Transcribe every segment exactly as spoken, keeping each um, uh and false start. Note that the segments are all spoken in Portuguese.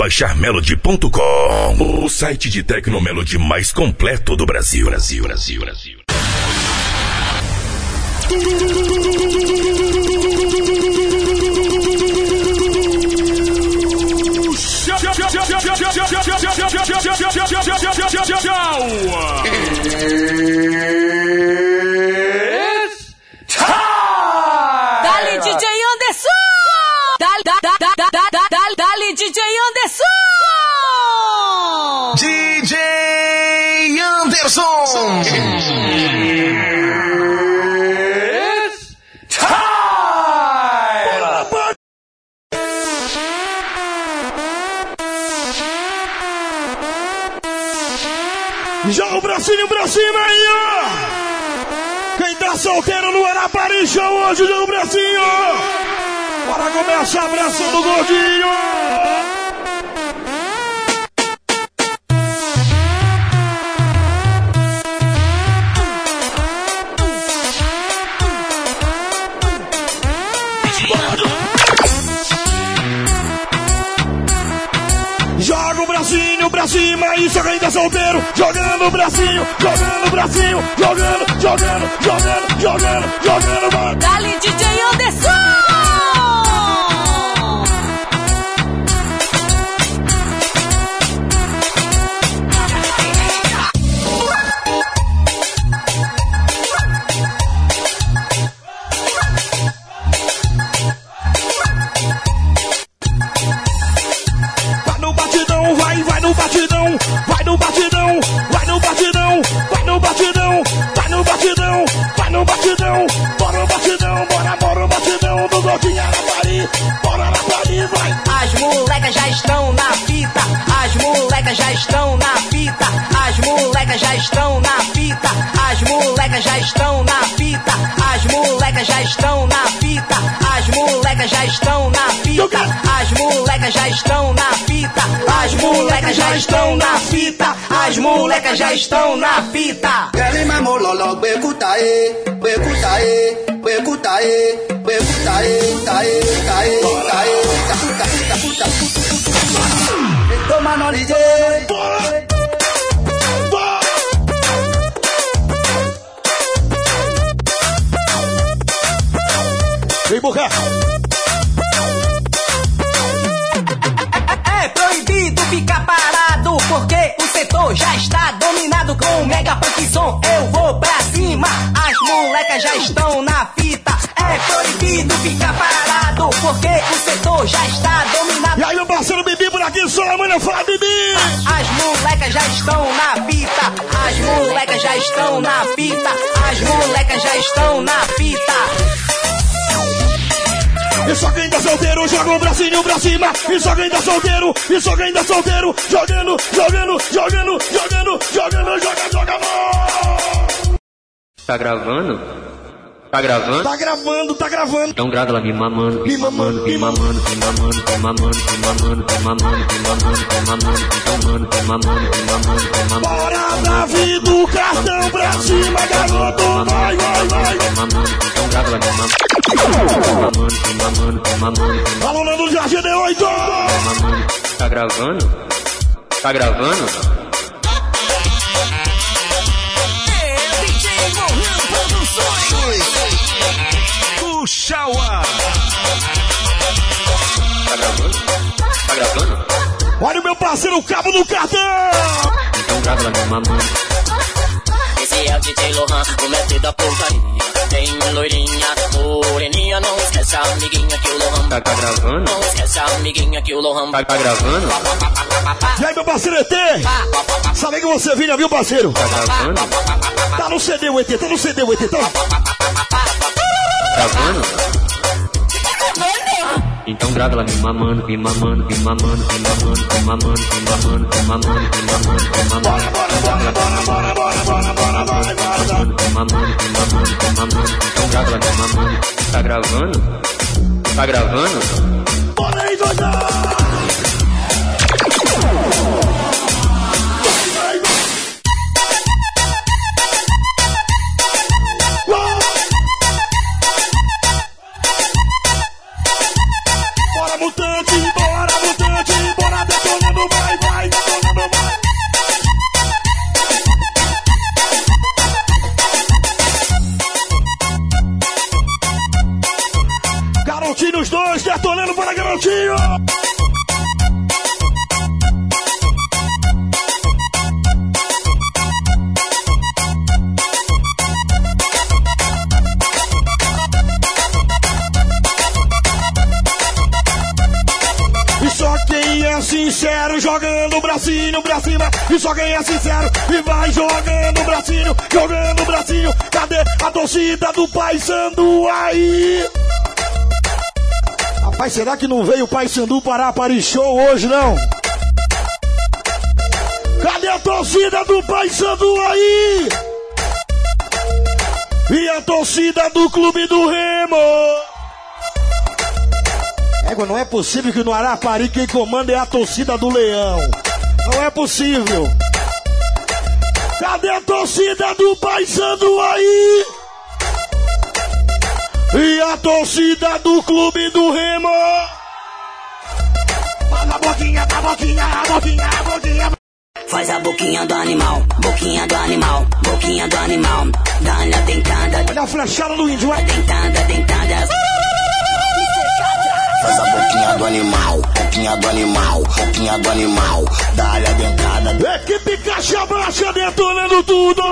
baixar melody ponto com, o site de Tecnomelody mais completo do Brasil. Brasil, Brasil, Brasil. Dali D J Anderson! Dali, da, da, da, da, da, da, dali D J Anderson! D J Anderson! It's time! Joga o bracinho pra cima aí, ó! Quem tá solteiro no Araparixa hoje, joga o bracinho! Bora começar abraçando o gordinho! Joga o bracinho pra cima, isso quem tá solteiro, jogando o bracinho, jogando o bracinho, jogando, jogando, jogando, jogando, jogando, mano. Dali D J Anderson! Vai, vai no batidão, vai no batidão, vai no batidão, vai no batidão, vai no batidão, vai no batidão, bora no batidão, bora, bora no batidão do Gordinho Arapari, bora Arapari, vai. As molecas já estão na fita, as molecas já estão na fita, as molecas já estão na fita, as molecas já estão na fita, as molecas já estão na fita, as molecas já estão na fita, as molecas já estão na fita, as molecas já estão na fita, as molecas já estão na fita. Querem mesmo lolo, becutaê, becutaê, becutaê, becutaê, taê, taê, taê, taputa, taputa, taputa. Toma no D J. Vem, Boca! É proibido ficar parado, porque o setor já está dominado com o mega punk som. Eu vou pra cima, as molecas já estão na fita. É proibido ficar parado, porque o setor já está dominado. E aí, meu parceiro Bibi por aqui, só a mãe fala, Bibi! As molecas já estão na fita, as molecas já estão na fita, as molecas já estão na fita. E só quem tá solteiro joga o bracinho pra cima. E só quem tá solteiro, e só quem tá solteiro jogando, jogando, jogando, jogando, jogando, joga, joga, joga. Tá gravando? Tá gravando? Tá gravando, tá gravando. Então grava lá, me mamando, me mamando, me mamando, me mamando, me mamando, me mamando, me mamando, me mamando, me mamando, me mamando, me mamando, me mamando, me mamando. Bora, Davi, do cartão pra cima, garoto, vai, vai, vai. Então grava lá, me mamando, me mamando, me mamando, me mamando. Alô, Nando do Jardim D oito. Tá gravando? Tá gravando? O Shawa. Tá gravando? Tá gravando? Olha o meu parceiro, o cabo do cartão. Então grava lá, me mamando. Esse é o D J Lohan, o mestre da porcaria. Tem loirinha, moreninha, não esquece a amiguinha que o Lohan. Tá, tá gravando? Não esquece a amiguinha que o Lohan. Tá, tá gravando? E aí, meu parceiro E T? Sabe que você vinha, viu, parceiro? Tá gravando? Tá no C D o E T, tá no C D o E T, tá? Gravando? Então grava lá, me mamando, me mamando, me mamando, me mamando, me mamando, me mamando, me mamando, me mamando, me mamando. Bora, bora, bora, bora, bora, bora, bora, bora, bora. Me mamando, me mamando, me mamando. Então grava lá, me mamando. Tá gravando? Tá gravando? Bora aí, doidão! Bora, mutante, bora, mutante, bora detonar! é sincero, jogando o bracinho pra cima. E só quem é sincero e vai jogando o bracinho, jogando o bracinho. Cadê a torcida do Paysandu aí? Rapaz, será que não veio o Paysandu para Paris Show hoje, não? Cadê a torcida do Paysandu aí? E a torcida do Clube do Remo? Égua, não é possível que no Arapari quem comanda é a torcida do Leão. Não é possível. Cadê a torcida do Paysandu aí? E a torcida do Clube do Remo? Faz a boquinha, a boquinha, a boquinha, a boquinha. Faz a boquinha do animal, boquinha do animal, boquinha do animal. Dá-lhe a dentada. Olha a flechada do índio, vai. Dentada, dentada. Faz a boquinha do animal, boquinha do animal, boquinha do animal. Dá-lhe a dentada. Equipe Caixa Baixa detonando tudo.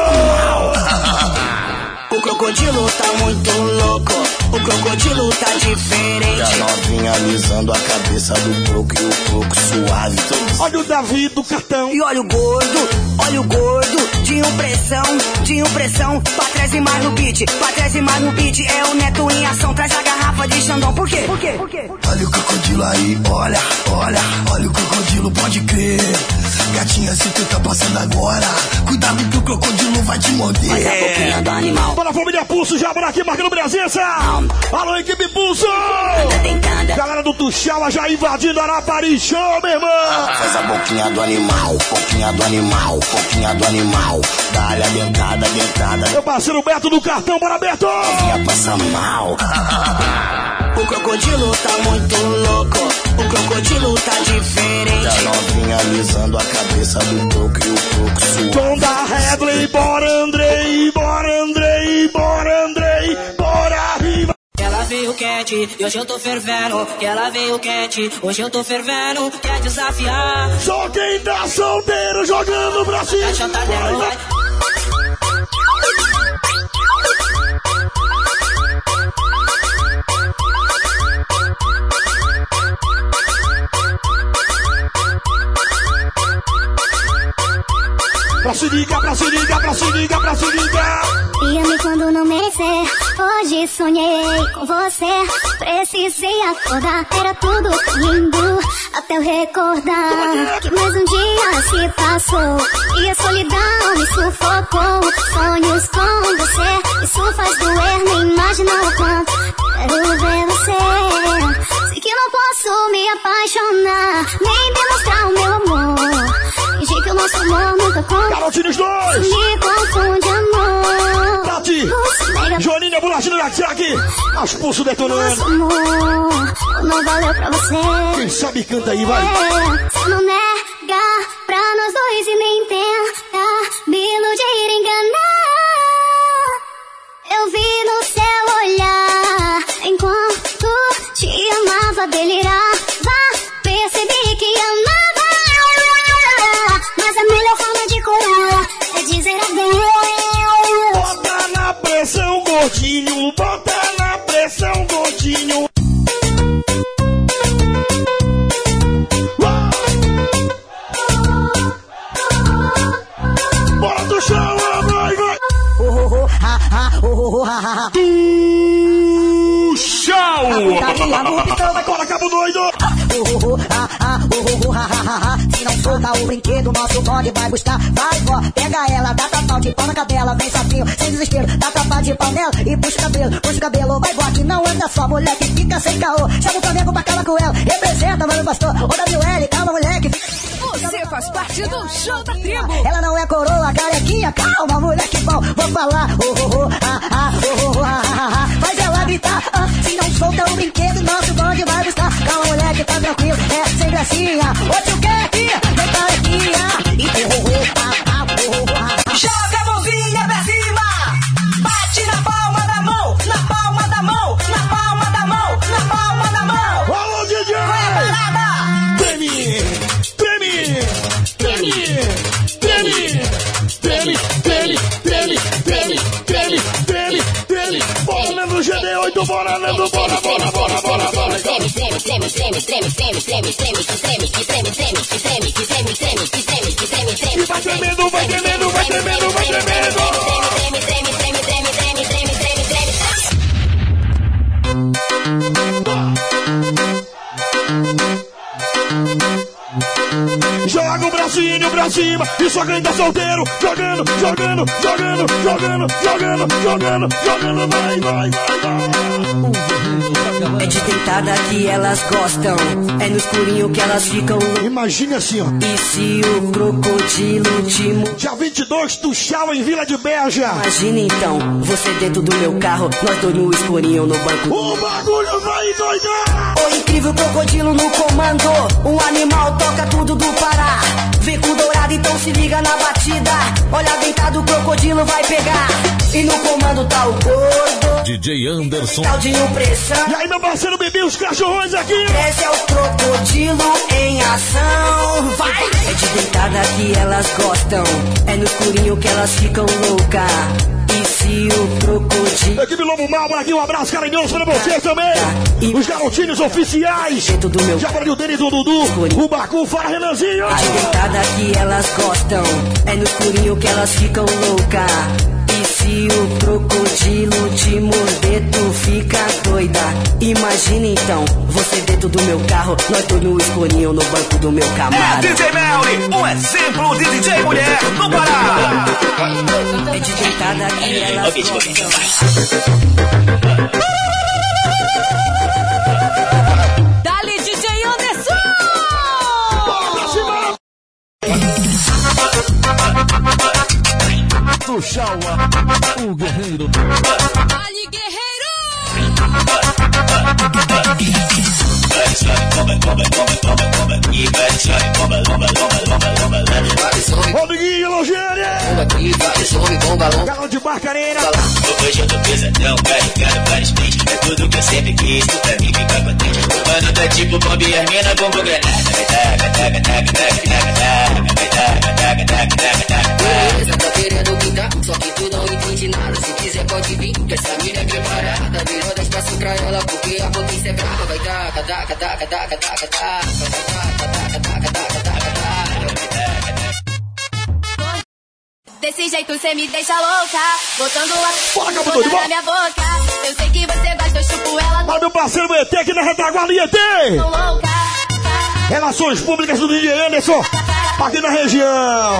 O crocodilo tá muito louco, o crocodilo tá diferente. E a novinha alisando a cabeça do croco e o croco suave. Olha o Davi do cartão. E olha o gordo, olha o gordo, de impressão, de impressão. Pra trás e mais no beat, pra trás e mais no beat. É o Neto em ação, traz a garrafa de Xandão. Por quê? Por quê? Por quê? Olha o crocodilo aí, olha, olha, olha o crocodilo, pode crer. Gatinha, se tu tá passando agora, cuidado que o crocodilo vai te morder. Faz a boquinha do animal. Para a família Pulso, já por aqui marcando presença. Alô, equipe Pulso. Galera do Tuxala já invadindo Arapari Show, meu irmão. Faz a boquinha do animal, boquinha do animal, boquinha do animal. Dá-lhe a dentada, dentada. Meu parceiro Beto do cartão, bora Beto. Vinha passar mal. O crocodilo tá muito louco, o crocodilo tá diferente. E a novinha alisando a cabeça do croco e o croco suave. Tom da Redley, bora Andrei, bora Andrei, bora Andrei, bora arriba. Ela veio quente, e hoje eu tô fervendo. Ela veio quente, hoje eu tô fervendo. Quer desafiar? Só quem tá solteiro jogando pra cima. Vai chantar dela, vai. Pra se ligar, pra se ligar, pra se ligar, pra se ligar. Ia-me quando não merecer. Hoje sonhei com você. Precisei acordar. Era tudo lindo até eu recordar que mais um dia se passou e a solidão me sufocou. Sonhos com você, isso faz doer. Nem imagina o quanto quero ver você. Sei que não posso me apaixonar, nem demonstrar o meu amor. Fingir que o nosso amor nunca conta. Garotinhos dois. Me confunde, amor. Tati, Joaninha, bolachinha da Jack. Aos pulsos detonando. Nosso amor não valeu pra você. Quem sabe canta aí, vai. É, se não nega pra nós dois e nem tenta me iludir, enganar. Eu vi no seu olhar enquanto te amava, delirava. Percebi que amava, mas a melhor forma de curar é dizer adeus. Bota na pressão, gordinho. Bota na pressão, gordinho. Bora do chão, vai, vai. Do chão. Bora, cabo doido. Se não soltar o brinquedo, nosso bonde vai buscar. Vai, vó, pega ela, dá tapa de pau na cadela. Vem sapinho, sem desespero, dá tapa de pau nela e puxa o cabelo, puxa o cabelo. Vai, vó, que não anda só, moleque, fica sem caô. Chama o Flamengo pra calar com ela, representa, mano, pastor. Ô, W L, calma, moleque. Você faz parte do show da tribo. Ela não é coroa, carequinha, calma, moleque bom. Vou falar, oh, oh, oh, ah, ah, oh, oh, ah, ah, ah. Faz ela gritar, ah, se não solta o brinquedo, nosso bonde vai buscar. Calma, moleque, tá tranquilo, é sem gracinha. Ô, tio Keck, vem carequinha. E oh, oh, oh, ah, ah, oh, oh, ah, ah. Joga a mãozinha pra cima. Bate na palma da mão, na palma da mão, na palma da mão, na palma da mão. Alô, D J! Qual é a parada? Treme, treme, treme, treme, treme, treme, treme, treme, treme, treme, treme. Bora, Leandro G D oito, bora, Leandro, bora, bora, bora, bora, bora, bora. treme, treme, treme, treme, treme, treme, treme, treme, que treme, que treme, treme, que treme, que treme, treme, que treme, que treme, treme. Vai tremendo, vai tremendo, vai tremendo, vai tremendo. Treme, treme, treme, treme, treme, treme, treme, treme, treme. Joga o bracinho pra cima e só quem tá solteiro. Jogando, jogando, jogando, jogando, jogando, jogando, jogando, vai, vai, vai, vai. É de deitada que elas gostam, é no escurinho que elas ficam. Imagine assim, ó. E se o crocodilo te mo... Dia vinte e dois do Chau em Vila de Beja. Imagina então, você dentro do meu carro, nós dois no escurinho no banco. O bagulho vai doidar. O incrível crocodilo no comando, um animal toca tudo do Pará. Vem com dourado, então se liga na batida. Olha deitado, o crocodilo vai pegar. E no comando tá o gordo D J Anderson. Claudinho Pressão. E aí, meu parceiro, bebê, os cachorrões aqui. Esse é o crocodilo em ação. Vai! É de deitada que elas gostam, é no escurinho que elas ficam loucas. E se o crocodilo... Equipe Lobo Mal, aqui um abraço carinhoso pra vocês também. Os garotinhos oficiais. Dentro do meu... Jabalinho dele do Dudu. O Bacu, fora Renanzinho. A deitada que elas gostam, é no escurinho que elas ficam loucas. E se o crocodilo te morder, tu fica doida. Imagina então, você dentro do meu carro, nós dois no escurinho no banco do meu camarada. É D J Melly, um exemplo de D J mulher no Pará. É de deitada que elas gostam. Dali D J Anderson! Do Chaua, o guerreiro. Dali guerreiro! Rodriguinho, Logéria! Galo de Barcarena! Hoje eu tô pesadão, carregado vários pentes. É tudo que eu sempre quis, tu pra mim fica contente. O mano tá tipo bomba e as mina bomba granada. Taca, taca, taca, taca, taca, taca, taca, taca, taca, taca. Beleza, tá querendo pintar, só que tu não entende nada. Se quiser pode vir, que essa mina é preparada. Virou dez passos pra ela, porque a potência é brava. Vai taca, taca, taca, taca, taca, taca, taca, taca, taca, taca, taca. Desse jeito cê me deixa louca, botando a Bora, botando na minha boca. Eu sei que você gosta, eu chupo ela. Olha meu parceiro o E T aqui na retaguarda, E T! Tô louca. Relações Públicas do D J Anderson, aqui na região.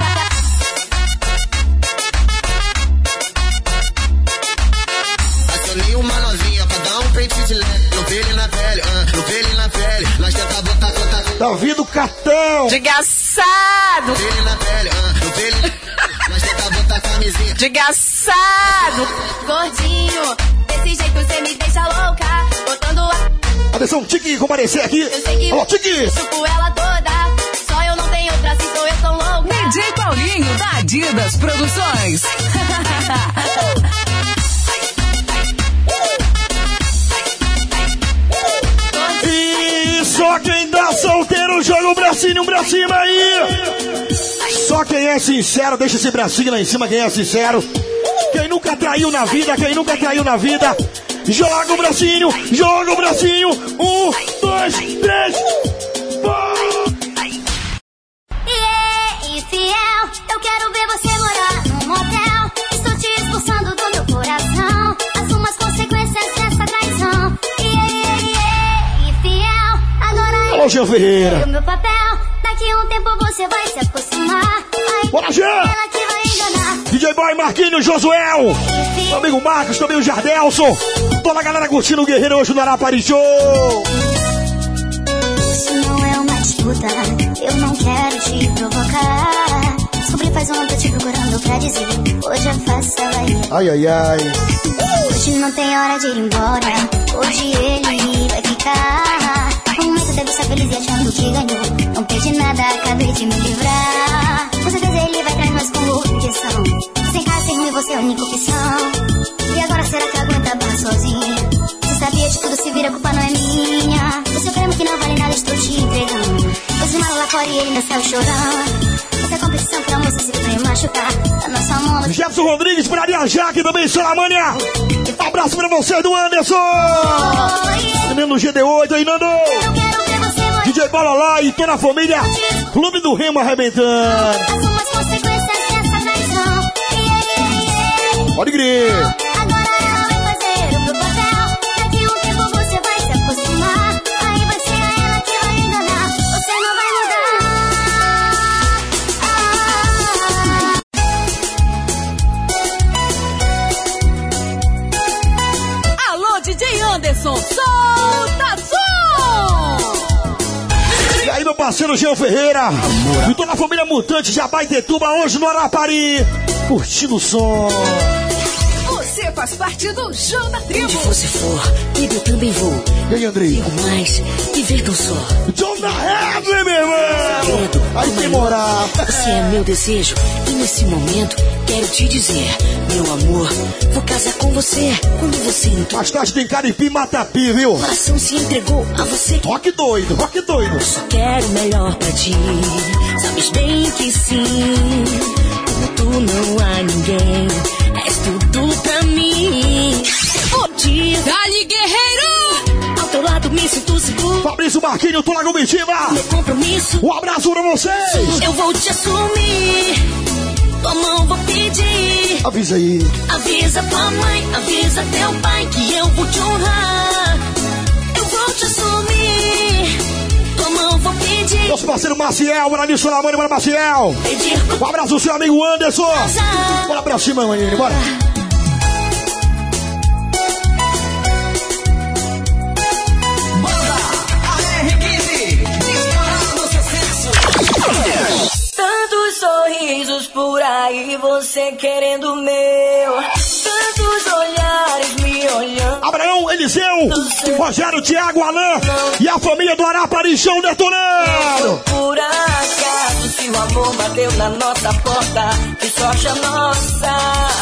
Acionei uma novinha pra dar um peito de leve. No pele na pele, uh, no pele na pele. Nós tenta botar contato. Davi do Catão. Desgraçado! No pele na pele, uh, no pele. Nós tenta botar camisinha. Desgraçado! Gordinho, desse jeito cê me deixa louca, botando a Atenção, Tiki, comparecer aqui. Eu sei que Alô, Tiki! eu chupo ela toda, só eu não tenho outra, assim sou eu tão louca. D J Paulinho da Adidas Produções. E só quem tá solteiro joga o bracinho pra cima aí. Só quem é sincero, deixa esse bracinho lá em cima, quem é sincero. Quem nunca traiu na vida, quem nunca traiu na vida, joga o bracinho, joga o bracinho. Um, dois, três. Yeah, infiel, eu quero ver você morar num motel. Estou te expulsando do meu coração. Assuma as consequências dessa traição. Yeah, yeah, yeah, infiel, agora Alô, Jean Ferreira. é o meu papel. Daqui a um tempo você vai se acostumar. Ai, Bora, Jean! ela que vai enganar. D J Boy, Marquinhos, Josuel. Meu amigo Marcos, também o Jardelson. Toda a galera curtindo o Guerreiro hoje no Arapari Show. Isso não é uma disputa, eu não quero te provocar. Descobri faz um ano, tô te procurando pra dizer. Hoje a faça vai. Ai, ai, ai. Hoje não tem hora de ir embora. Hoje ele vai ficar. Um momento deve estar feliz e achando que ganhou. Não perdi nada, acabei de me livrar. Com certeza ele vai atrás, mas com objeção. Sem casa, sem ruim, você é a única opção. E agora será que aguenta barra sozinha? Você sabia de tudo, se vira, a culpa não é minha. O seu creme que não vale nada, estou te entregando. Esse mal lá fora e ele ainda saiu chorando. Essa competição pra moça se vai machucar. A nossa mão. Jefferson Rodrigues, pra Jaque, também Salamânia. Um abraço pra vocês do Anderson. Oh, yeah. Menino G D oito aí, Nando. D J Bola lá e toda a família. Clube do Remo arrebentando. Assuma as consequências dessa traição. Pode crer. Agora ela vai fazer o meu papel. Daqui um tempo você vai se acostumar. Aí vai ser ela que vai enganar. Você não vai mudar. Alô, D J Anderson, solta som! E aí, meu parceiro Jean Ferreira. Amor. E toda a família Mutante de Abaetetuba hoje no Arapari. Curtindo o som. Você faz parte do show da tribo. Onde você for, baby, eu também vou. E aí, Andrei? Digo mais, divirtam só. John da Heaven, meu irmão. Aí tem moral. Você é meu desejo e nesse momento quero te dizer, meu amor, vou casar com você quando você entrou. Mais tarde tem Caripi e Matapi, viu? O coração se entregou a você. Rock doido, rock doido. Eu só quero o melhor pra ti, sabes bem que sim. Como tu não há ninguém, és tudo pra mim. Oh, diz, dali, guerreiro! Ao teu lado me sinto seguro. Fabrício Marquinhos, Tula Comitiva. Meu compromisso. Um abraço pra vocês. Eu vou te assumir. Tua mão vou pedir. Avisa aí. Avisa tua mãe, avisa teu pai que eu vou te honrar. Eu vou te assumir. Tua mão vou pedir. Nosso parceiro Maciel, bora nisso na mãe, bora Maciel. Pedir. Um abraço pro seu amigo Anderson. Casar. Bora pra cima, maninho, bora. Banda A R quinze, disparando sucesso. Tantos sorrisos por aí, você querendo o meu. Tantos olhares me olhando. Abraão, Eliseu, Rogério, Thiago, Alain e a família do Araparichão detonando. Por acaso, se o amor bateu na nossa porta, que sorte a nossa.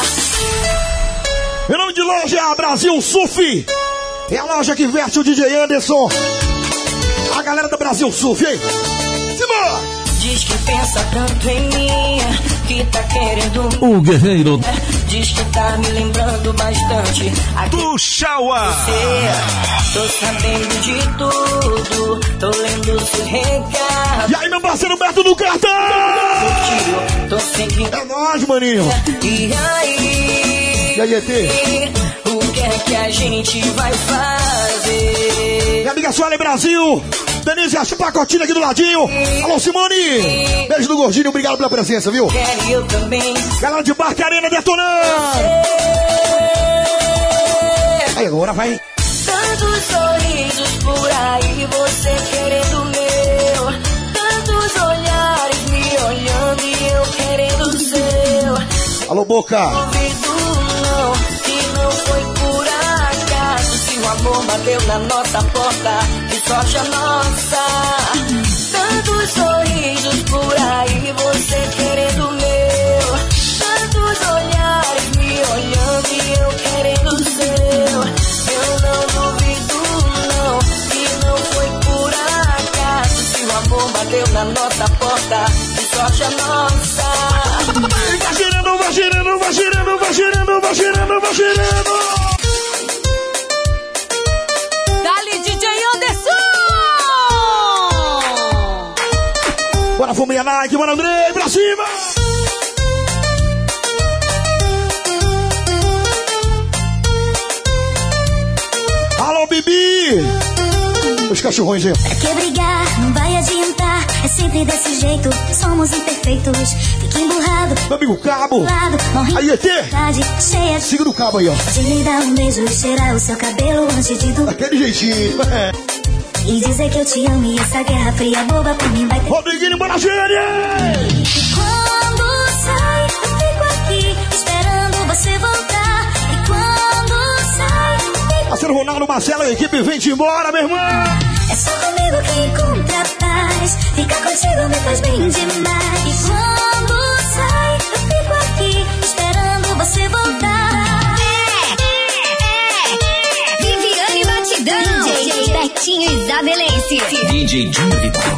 Em nome de loja Brasil Surf. É a loja que veste o D J Anderson. A galera do Brasil Surf, hein? Simão! Diz que pensa tanto em mim, que tá querendo o guerreiro. Diz que tá me lembrando bastante. Do Shawa. Tô sabendo de tudo, tô lendo seu recado. E aí, meu parceiro Beto do Cartão? Tô seguindo. É nóis, maninho. E aí? E aí, E T? O que é que a gente vai fazer? Minha amiga Sueli Brasil. Denise, a pacotinha aqui do ladinho. Alô, Simone. Beijo do Gordinho, obrigado pela presença, viu? Quero eu também. Galera de Barcarena detonando. Aí, agora vai. Tantos sorrisos por aí, você querendo o meu. Tantos olhares me olhando e eu querendo o seu. Alô, Boca. Duvido não, que não foi por acaso. Se o amor bateu na nossa porta, que sorte a nossa. Tantos sorrisos por aí, você querendo o meu. Tantos olhares me olhando e eu querendo o seu. Eu não duvido não, que não foi por acaso. Se o amor bateu na nossa porta, que sorte a nossa. Vai girando, vai girando, vai girando, vai girando, vai girando, vai girando. Dali, D J Anderson! Bora, família Nike, bora, Andrei, pra cima! Alô, Bibi! Os cachorrões, hein? Pra que brigar? Não vai adiantar. É sempre desse jeito. Somos imperfeitos. Fica emburrado. Meu amigo Cabo. Lado, aí, E T. Cheia de... Segura o cabo aí, ó. De lhe dar um beijo e cheirar o seu cabelo antes de dormir. Daquele jeitinho. E dizer que eu te amo e essa guerra fria boba por mim vai ter... Rodriguinho, bora, gênia! Quando sai, eu fico aqui esperando você voltar. E quando sai, eu fico... Parceiro Ronaldo, Marcelo, a equipe vem te embora, meu irmão! É só comigo que encontra paz. Ficar contigo me faz bem demais. E quando sai, eu fico aqui esperando você voltar. Viviane Batidão, D J Betinho Isabelense, D J Júnior Vital.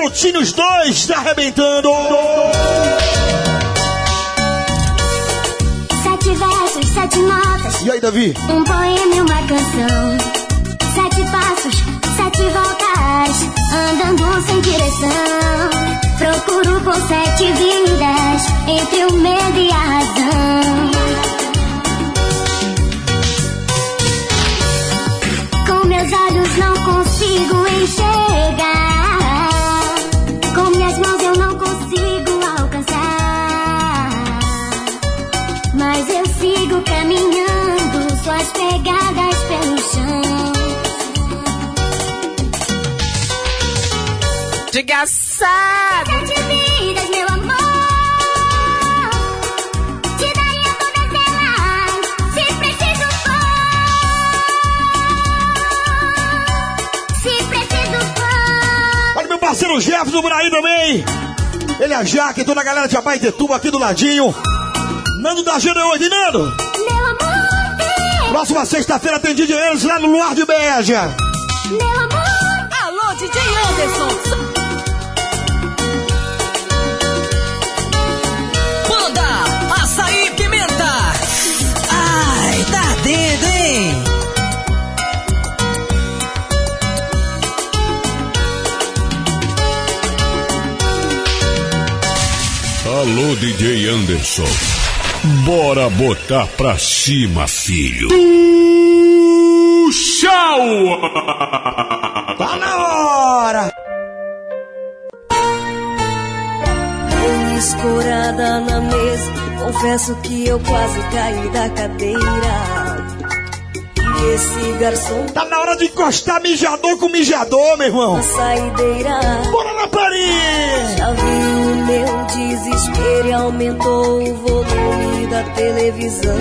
garotinho, os dois tá arrebentando. Sete versos, sete notas. E aí, Davi? Um poema e uma canção. Sete passos, sete voltas. Andando sem direção. Procuro com sete vidas. Entre o medo e a razão. Com meus olhos não consigo enxergar. Com minhas mãos eu não consigo alcançar. Mas eu sigo caminhando, suas pegadas pelo chão. Desgraçado. Sete vidas, meu amor. Te daria todas elas, se preciso for. Se preciso for. Olha meu parceiro Jefferson por aí também. Ele é a Jaque, toda a galera de Abaetetuba aqui do ladinho. Nando da Gênero hoje, Nando. Meu amor, é. Próxima sexta-feira tem D J Anderson lá no Luar de Beja. Meu amor. Alô, D J Anderson. Banda Açaí Pimenta. Ai, tá dentro, hein? Alô, D J Anderson. Bora botar pra cima, filho. Tchau! Tá na hora! Escorada na mesa, confesso que eu quase caí da cadeira. E esse garçom tá na hora de encostar mijador com mijador, meu irmão. Na saideira. Bora na Paris! Já vi o meu desespero e aumentou o volume da televisão.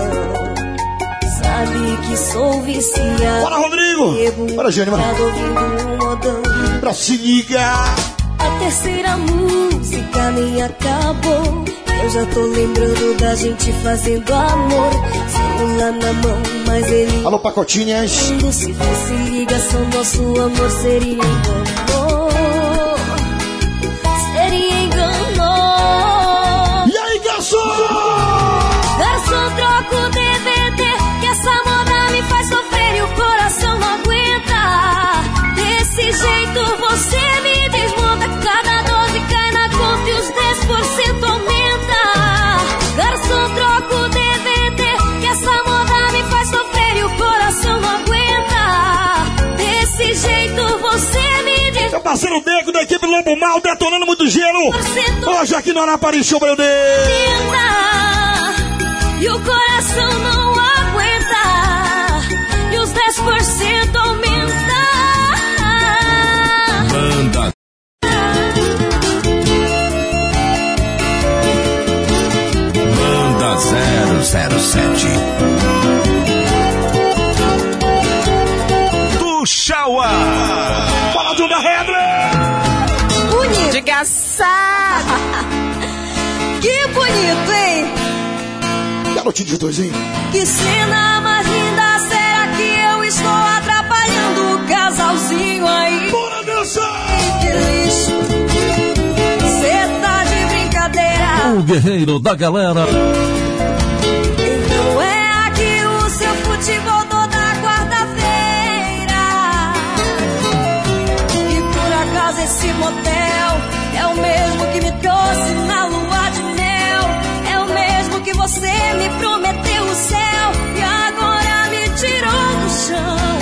Sabe que sou viciado. Bora, Rodrigo! Bora, Gênio, mano. Ouvindo um modão. Pra se ligar. A terceira música nem acabou. Eu já tô lembrando da gente fazendo amor. Celular na mão, mas ele... Alô, pacotinhas. Quando se fosse ligação, nosso amor seria engano. Seria engano. E aí, garçom? Garçom, troca o D V D, que essa moda me faz sofrer e o coração não aguenta. Desse jeito você me desmonta. Cada doze cai na conta e os dez por cento aumenta. Garçom, troca o D V D, que essa moda me faz sofrer e o coração não aguenta. Desse jeito você me desmonta. Meu parceiro Deco da equipe Lobo Mal, detonando muito gelo. Hoje aqui no Anapari Show, meu Deus. E o coração não aguenta. E os dez por cento aumenta. Banda Banda zero zero sete do Shawa. Fala, Duda Redler. Bonito. Desgraçado. Que bonito, hein? Garotinho de dois, hein? Que cena mais linda. Será que eu estou atrapalhando o casalzinho aí? Bora dançar! Que lixo. Cê tá de brincadeira. O guerreiro da galera. Então é aqui o seu futebol toda quarta-feira. E por acaso esse motel é o mesmo que me trouxe na lua de mel. É o mesmo que você me prometeu o céu e agora me tirou do chão.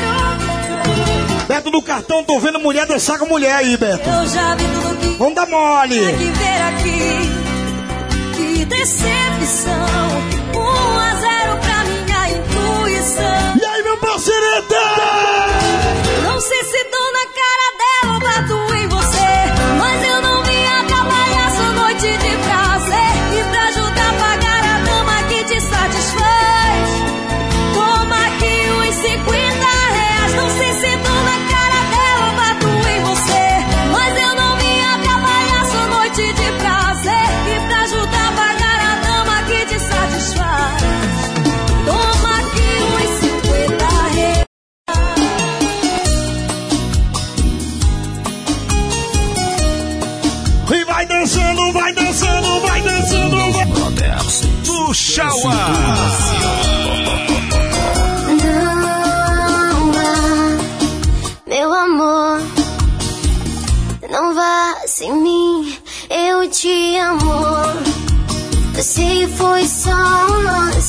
Beto do cartão, tô vendo mulher dançar com mulher aí, Beto. Eu já vi tudo que vamos dar mole. Tem que ver aqui. Que decepção. Um a zero pra minha intuição. E aí, meu parceireta? Não sei se tô na cara dela ou bato em você, mas eu não vim atrapalhar sua noite de prazer. E pra ajudar a pagar a dama que te satisfaz, toma aqui uns cinquenta reais. Não sei se tô na cara dela ou bato em você, mas eu não vim atrapalhar sua noite de prazer. E pra ajudar a pagar a dama que te satisfaz,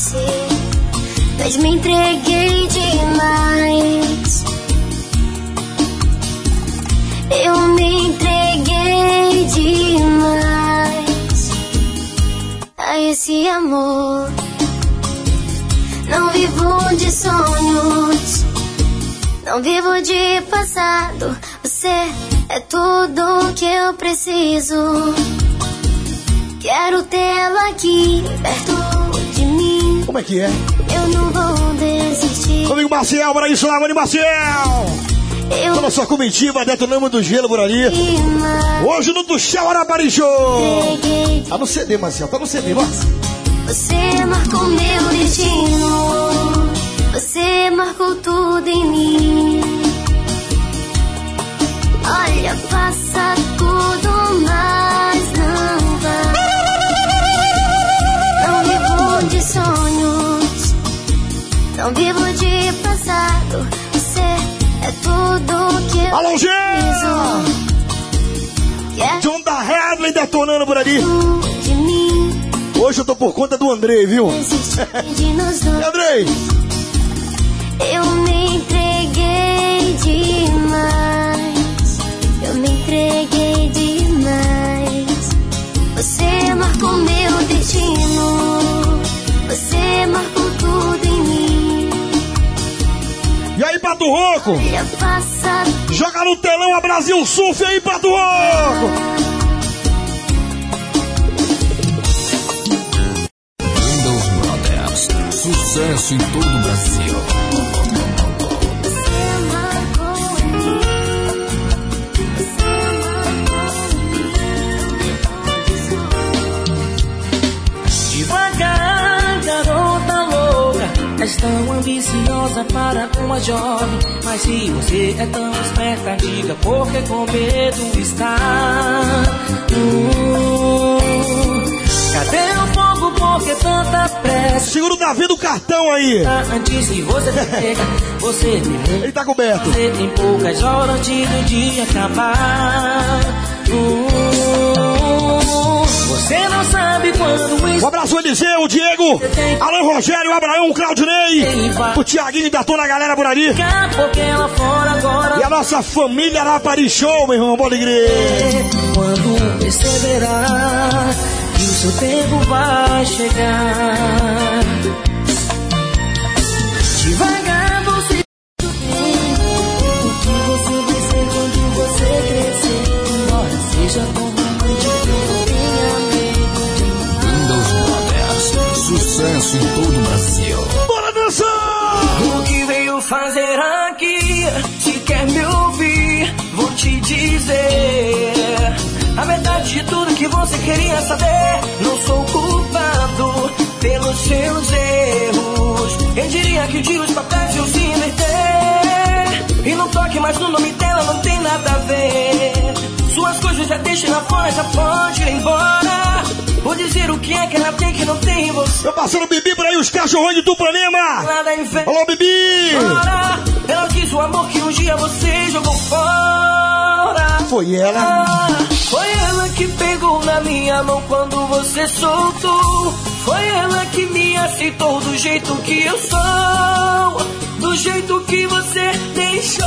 você, mas me entreguei demais. Eu me entreguei demais a esse amor. Não vivo de sonhos, não vivo de passado. Você é tudo que eu preciso. Quero tê-lo aqui perto de mim. Como é que é? Eu não vou desistir. Comigo, Marcial, para isso lá, mano, Marcial. Eu tô na sua comitiva, detonamos do gelo por ali. Hoje no Tuxel Arapari Show. Tá no C D, Marcial, tá no C D, Marcial. Você marcou meu destino, você marcou tudo em mim. Olha, passa tudo, mas não vai. Não vivo de sonhos, não vivo de passado. Você é tudo que eu Alô, preciso. John da Hadley detonando por ali. De mim. Hoje eu tô por conta do Andrei, viu? Andrei! Eu me entreguei demais. Eu me entreguei demais. Você marcou meu destino. Você marcou tudo em mim. E aí, Pato Roco? Passa... Joga no telão a Brasil Surf aí, Pato Roco! Sucesso em todo o Brasil. Devagar, garota louca, és tão ambiciosa para uma jovem. Mas se você é tão esperta, diga porque com medo está. Hum, cadê o fogo? Porque tanta pressa? Segura o Davi do cartão aí. Antes que você pega, você me... Ele tá coberto. Você tem poucas horas antes do dia acabar. uh, Você não sabe quando isso... Um abraço, Eliseu, o Diego, Alan Rogério, o Abraão, o Claudinei, o Tiaguinho da toda a galera por ali. E a nossa família Arapari Show, meu irmão, pode crer. Quando perceberá que o seu tempo vai chegar, devagar você o que você vai ser quando você crescer. Embora seja tão romântico, tenha medo de Windows Brothers, sucesso em todo o Brasil. Bora dançar! O que veio fazer aqui? Se quer me ouvir, vou te dizer a verdade de tudo que você queria saber. Não sou culpado pelos seus erros. Eu diria que um dia os papéis iam se inverter. E não toque mais no nome dela, não tem nada a ver. Suas coisas já deixem lá fora, já pode ir embora. Vou dizer o que é que ela tem que não tem em você. Meu parceiro Bibi por aí, os cachorrões de Tupanema. Alô, Bibi! Ela quis o amor que um dia você jogou fora. Foi ela. Foi ela que pegou na minha mão quando você soltou. Foi ela que me aceitou do jeito que eu sou, do jeito que você deixou.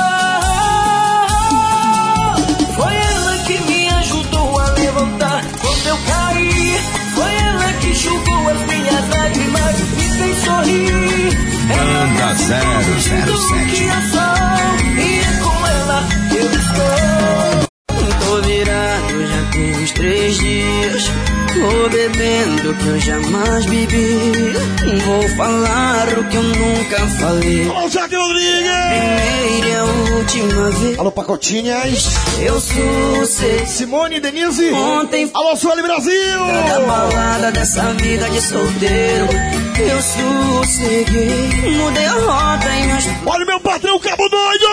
Foi ela que me ajudou a levantar quando eu caí. Foi ela que enxugou as minhas lágrimas e me fez sorrir. Banda zero zero sete. Que eu sou, e é com ela que eu estou. Tô virado, já tem uns três dias. Tô bebendo que eu jamais bebi. Vou falar o que eu nunca falei. Alô, Jaque Rodrigues! Primeira e a última vez. Alô, Pacotinhas. Eu sou Simone, Denise. Ontem. Alô, Sueli Brasil. Da balada dessa vida de solteiro, eu sosseguei. Mudei a rota em minhas... Olha o meu patrão, Cabo Doido!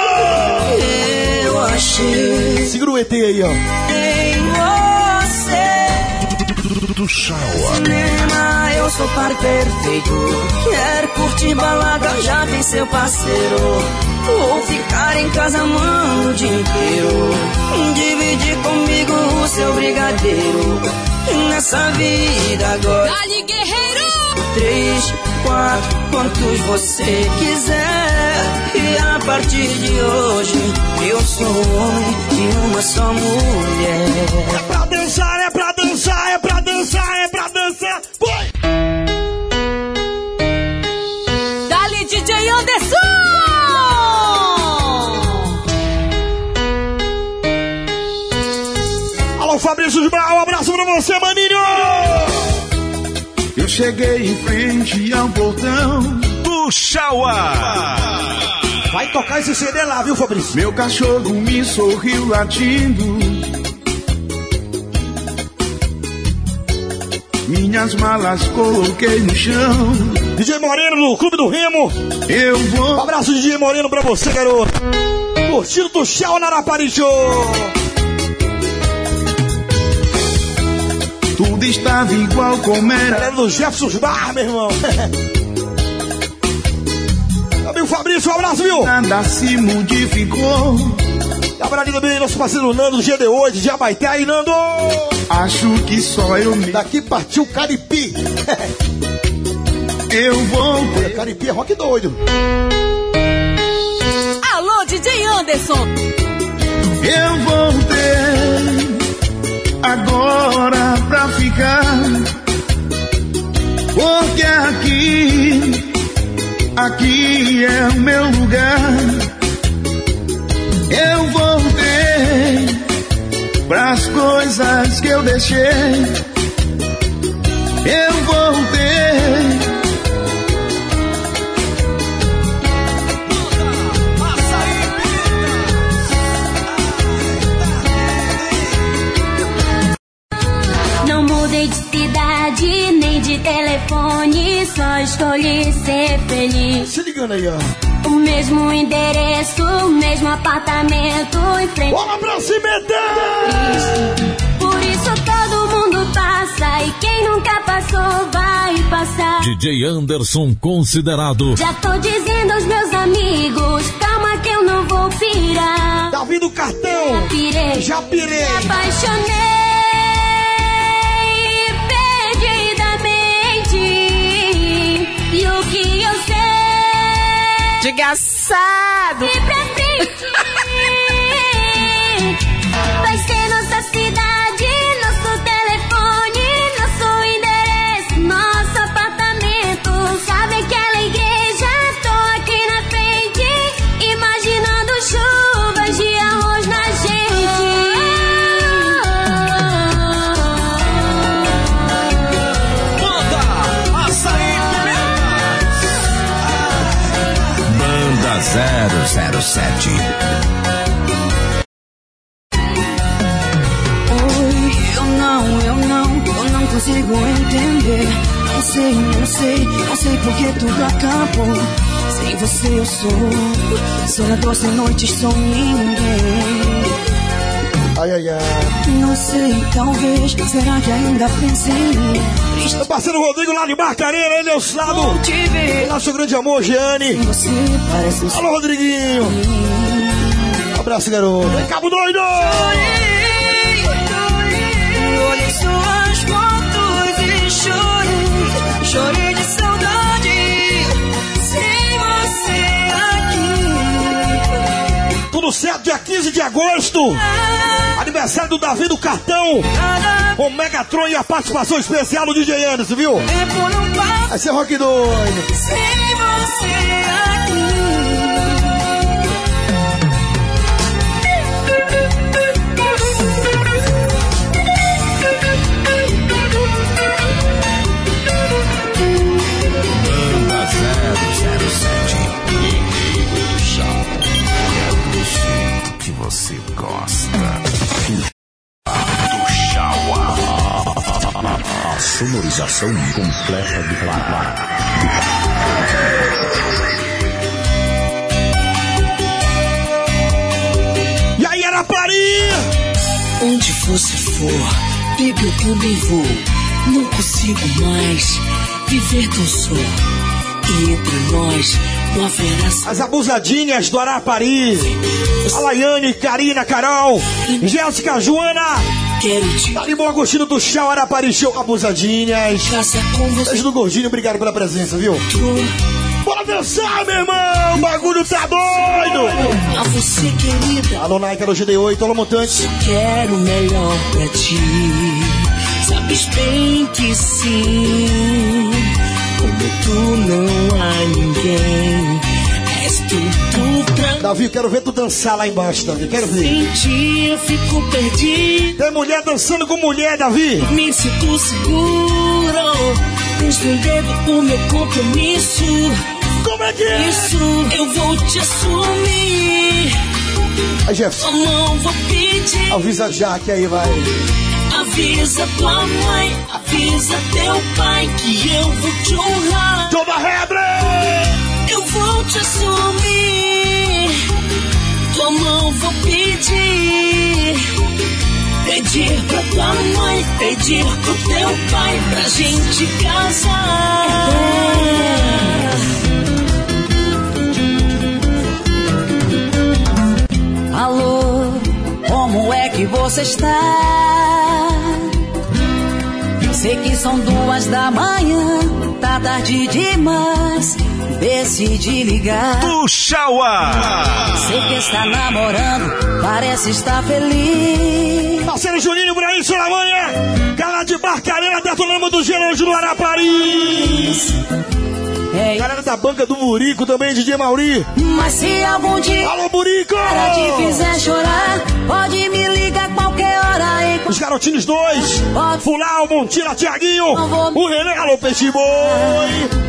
Eu achei. Segura o E T aí, ó. Em você. Do cinema, eu sou par perfeito. Quer curtir balada, já tem seu parceiro. Ou ficar em casa amando o dia inteiro. Dividir comigo o seu brigadeiro. Nessa vida agora. Dali, guerreiro! três, quatro, quantos você quiser. E a partir de hoje eu sou um homem e uma só mulher. É pra dançar, é pra dançar, é pra dançar, é pra dançar. Foi! Dali D J Anderson! Alô, Fabrício Brown, um abraço pra você, maninho! Eu cheguei em frente ao portão do Shawa. Vai tocar esse C D lá, viu, Fabrício? Meu cachorro me sorriu latindo. Minhas malas coloquei no chão. D J Moreno no Clube do Remo. Eu vou. Um abraço, D J Moreno, pra você, garoto. Curtindo do Shawa na Arapari Show. Tudo estava igual como era. Galera do Jefferson's Bar, meu irmão. Amigo Fabrício, um abraço, viu? Nada se modificou. Abraço também, nosso parceiro Nando, G D oito, de Abaité. E Nando! Acho que só eu me... Daqui partiu Caripi. Eu vou ter... Caripi é rock doido. Alô, D J Anderson! Eu vou ter... agora pra ficar, porque aqui, aqui é o meu lugar. Eu voltei pras coisas que eu deixei. Eu voltei. Mudei de cidade, nem de telefone, só escolhi ser feliz. Se ligando aí, ó. O mesmo endereço, o mesmo apartamento em frente. Bora pra se meter! Por isso todo mundo passa e quem nunca passou vai passar. D J Anderson considerado. Já tô dizendo aos meus amigos, calma que eu não vou pirar. Tá vindo o cartão! Já pirei, já pirei. Me apaixonei. E o que eu sei? Desgraçado! E pra frente vai ser nossa cidade, nosso telefone, nosso endereço, nosso apartamento. Sabe aquela igreja? Tô aqui na frente, imaginando chuvas de arroz na gente. Manda açaí zero zero sete. Oi, eu não, eu não, eu não consigo entender. Não sei, não sei, não sei porque tudo acabou. Sem você eu sou sonhador sem noites, sou ninguém. Ai, ai, ai. Não sei, talvez, será que ainda pensei em mim? Meu parceiro Rodrigo lá de Barcarena, ele é o lado. Nosso grande amor, Giane. Você parece um... Alô, Rodriguinho. Um abraço, garoto. Vem, Cabo Doido! Chorei, chorei, olhei suas fotos e chorei. Chorei de saudade, sem você aqui. Tudo certo, dia quinze de agosto. Aniversário do Davi do Cartão. O Megatron e a participação especial do D J Anderson, viu? Vai ser rock doido. Sem você aqui. Banda zero zero sete. Que você gosta. A sonorização completa de Clara. E aí, Arapari! Onde você for, baby, eu também vou. Não consigo mais viver tão só. E entre nós não haverá... As abusadinhas do Arapari. A Laiane, Karina, Carol, Jéssica, Joana. quero te... Tá ali, bom Agostinho do Chau, Arapari Show, Abusadinhas. Beijo do Gordinho, obrigado pela presença, viu? Bora dançar, meu irmão! O bagulho tá doido! A você, querida. Alô, Nike, alô, G D oito, alô, Montante. Quero o melhor pra ti. Sabes bem que sim. Como tu não há ninguém. És tudo pra... Davi, quero ver tu dançar lá embaixo, Davi. Quero ver. Sem ti eu fico perdido. Tem mulher dançando com mulher, Davi. Me sinto seguro. Desde um dedo o meu compromisso. Como é que é? Isso eu vou te assumir. Aí, Jefferson. Eu não vou pedir. Avisa já que aí vai. Avisa tua mãe, avisa teu pai que eu vou te honrar. Toda regra! Eu vou te assumir. Tua mão vou pedir. Pedir pra tua mãe, pedir pro teu pai pra gente casar. Alô, como é que você está? Sei que são duas da manhã, tá tarde demais. Decidi ligar. Do Chauá. Sei que está namorando, parece estar feliz. Parceiro Juninho, Braí, Solamanha. Galera de Barcarena, detonando do Gerônimo do Arapari. Ei. Galera da banca do Murico também, D J Mauri. Mas se algum dia alô, Murico! Ela te fizer chorar, pode me ligar qualquer hora. Hein? Os Garotinhos dois. Fulau, Montila, Tiaguinho. O René, alô, Peixe Boi.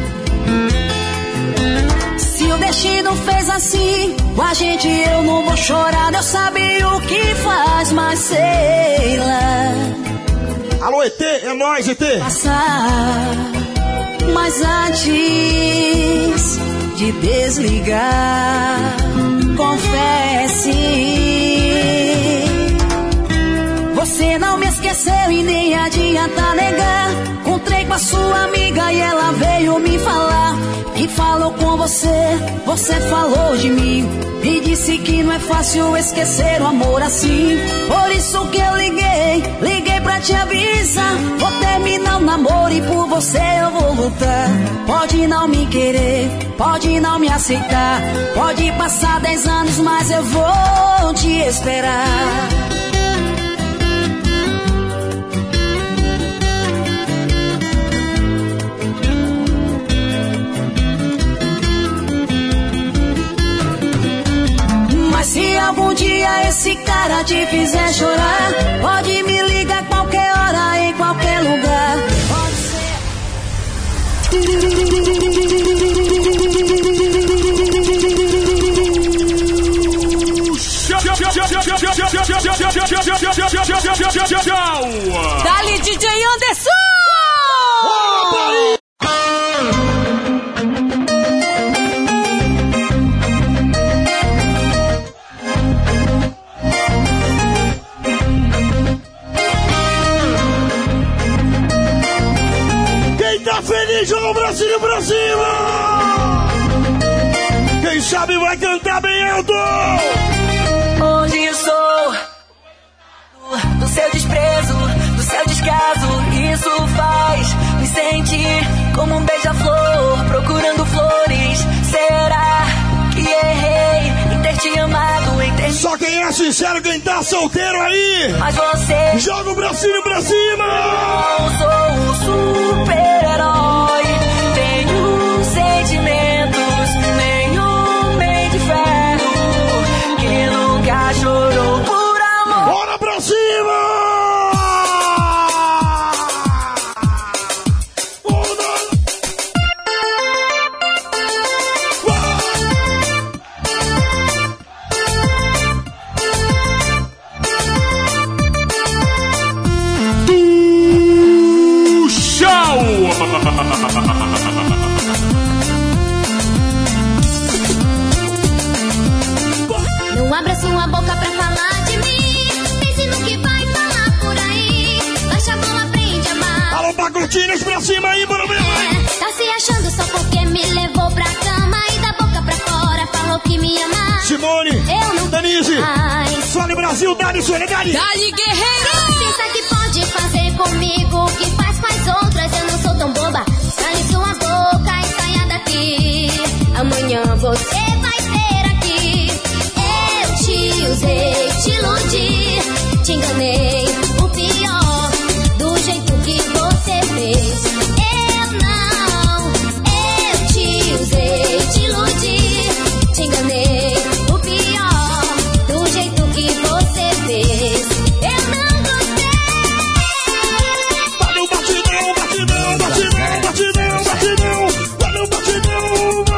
Se o destino fez assim com a gente, eu não vou chorar. Eu sabia o que faz, mas sei lá. Alô, E T, é nóis, E T. Passar. Mas antes de desligar, confesse, você não me esqueceu e nem adianta negar. Encontrei com a sua amiga e ela veio me falar. Que falou com você, você falou de mim. E disse que não é fácil esquecer o amor assim. Por isso que eu liguei, liguei pra te avisar. Vou terminar o namoro e por você eu vou lutar. Pode não me querer, pode não me aceitar. Pode passar dez anos, mas eu vou te esperar. Se algum dia esse cara te fizer chorar, pode me ligar qualquer hora, em qualquer lugar. Pode ser. Dali D J Anderson! Joga o Brasil pra cima! Quem sabe vai cantar bem alto! Onde sou do seu desprezo, do seu descaso, isso faz me sentir como um beija-flor procurando flores. Será que errei em ter te amado, em ter... Só quem é sincero, quem tá solteiro aí, mas você joga o Brasil pra cima! Não sou um super-herói, tenho sentimentos, nenhum meio de ferro que nunca chorou por amor. Bora pra cima! Não abra sua boca pra falar de mim. Pense no que vai falar por aí. Baixa a mão, aprende a amar. Alô, Pacotinhas pra cima aí, bora ver. É, tá se achando só porque me levou pra cama e da boca pra fora falou que me ama. Simone, eu não Denise, mais. Sônia Brasil, Dali, Sônia, Dali. Dali, guerreiro! pensa que pode fazer comigo o que faz com as outras, eu não sou tão boba. Cale sua boca e saia daqui. Amanhã você vai ter aqui. Eu te usei, te iludi, te enganei, o pior, do jeito que você fez. Eu não, eu te usei, te iludi, te enganei, o pior, do jeito que você fez. Eu não gostei. Vai no batidão, batidão, batidão, batidão, batidão. Vai no batidão.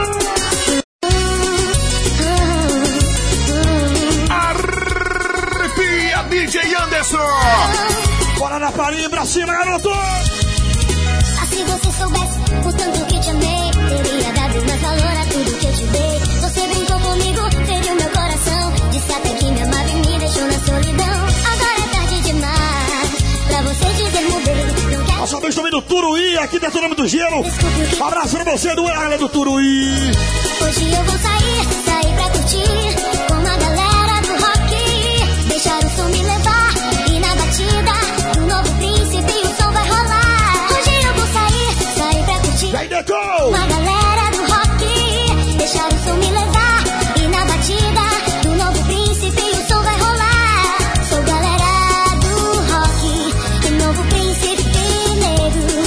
Arrepia, D J Anderson. Bora na farinha, pra cima, garoto. Se você soubesse o tanto que te amei, teria dado mais valor a tudo que eu te dei. Você brincou comigo, feriu meu coração, disse até que me amava e me deixou na solidão. Agora é tarde demais pra você dizer mudei. Não quero. Nossa vez também do Turuí, aqui dentro do nome do gelo. Um abraço pra você, do galera do Turuí. Hoje eu vou sair, sair pra curtir com a galera do rock. Deixar o som me levar e na batida do novo príncipe o som vai rolar. Hoje eu vou sair, sair pra curtir com a galera do rock. Deixar o som me levar e na batida do novo príncipe o som vai rolar. Sou galera do rock e novo príncipe negro.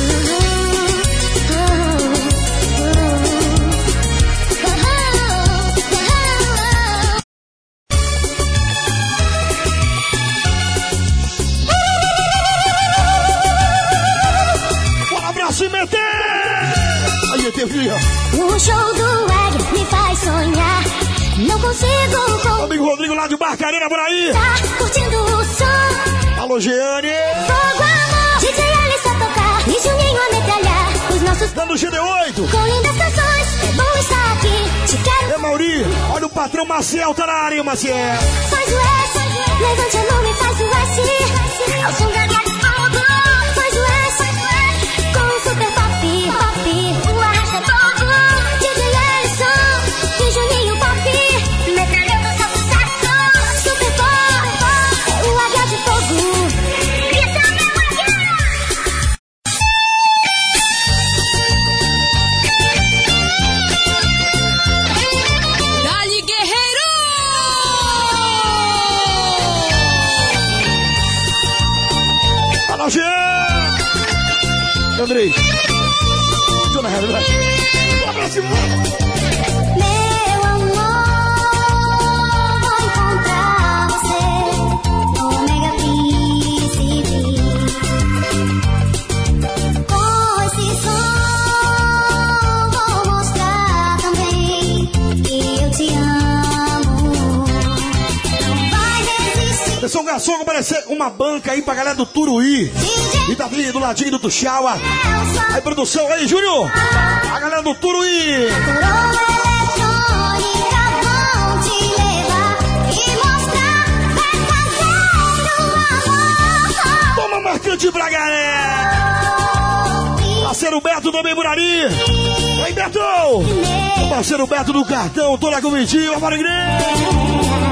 Bora pra se meter! Aí, T V. O show do Egg me faz sonhar. Não consigo com... Amigo Rodrigo lá de Barcarena, por aí. Tá curtindo o som. Alô, Jeane. Fogo, amor. D J Alice a tocar e Juninho a metralhar. Os nossos... Dando G D oito. Com lindas canções. É bom estar aqui. Te quero. É, Mauri. Olha o patrão Maciel, tá na área, Maciel. Faz o S. Levante a mão e faz o S. É o som da minha fogo. Faz o S. Com o super pop. Pop. O arrasta todo. D J Alisson e Juninho Pop. Metralhando seu sucesso. Super pop. É o Águia de Fogo. Grita, meu águia. Dali Guerreiro! Alô, Jean. Andrei. Tô na realidade. Bora pra cima. Meu amor, vou encontrar você no Mega Príncipe. Com esse som vou mostrar também que eu te amo. Não vai resistir. Atenção, garçom, aparecer uma banca aí pra galera do Turuí. E tá ali do ladinho do Tuxaua. Aí, produção, aí, Júnior. A galera do Turuí. Coroa eletrônica vão te levar e mostrar verdadeiro amor. Toma marcante pra galera. Parceiro Beto também por ali. Aí, Beto. O parceiro Beto do cartão, toda a comitiva, para a igreja.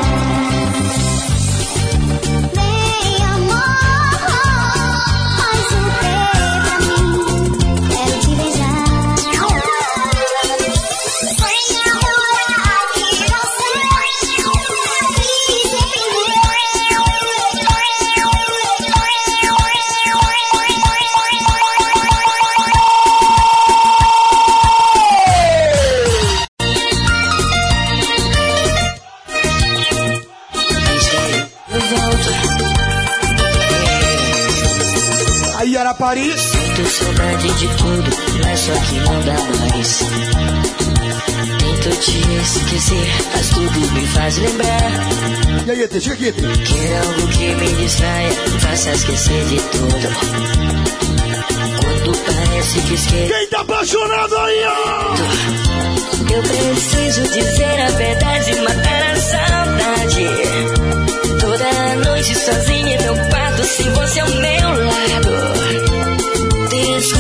Paris. Sinto saudade de tudo, mas só que não dá mais. Tento te esquecer, mas tudo me faz lembrar. E aí, Ete, chega aqui, Ete. Quer algo que me distraia, me faça esquecer de tudo. Quando parece que esqueço. Quem tá apaixonado aí, ó? Eu preciso dizer a verdade e matar a saudade. Toda noite sozinha em meu quarto, sem você ao meu lado. Desculpe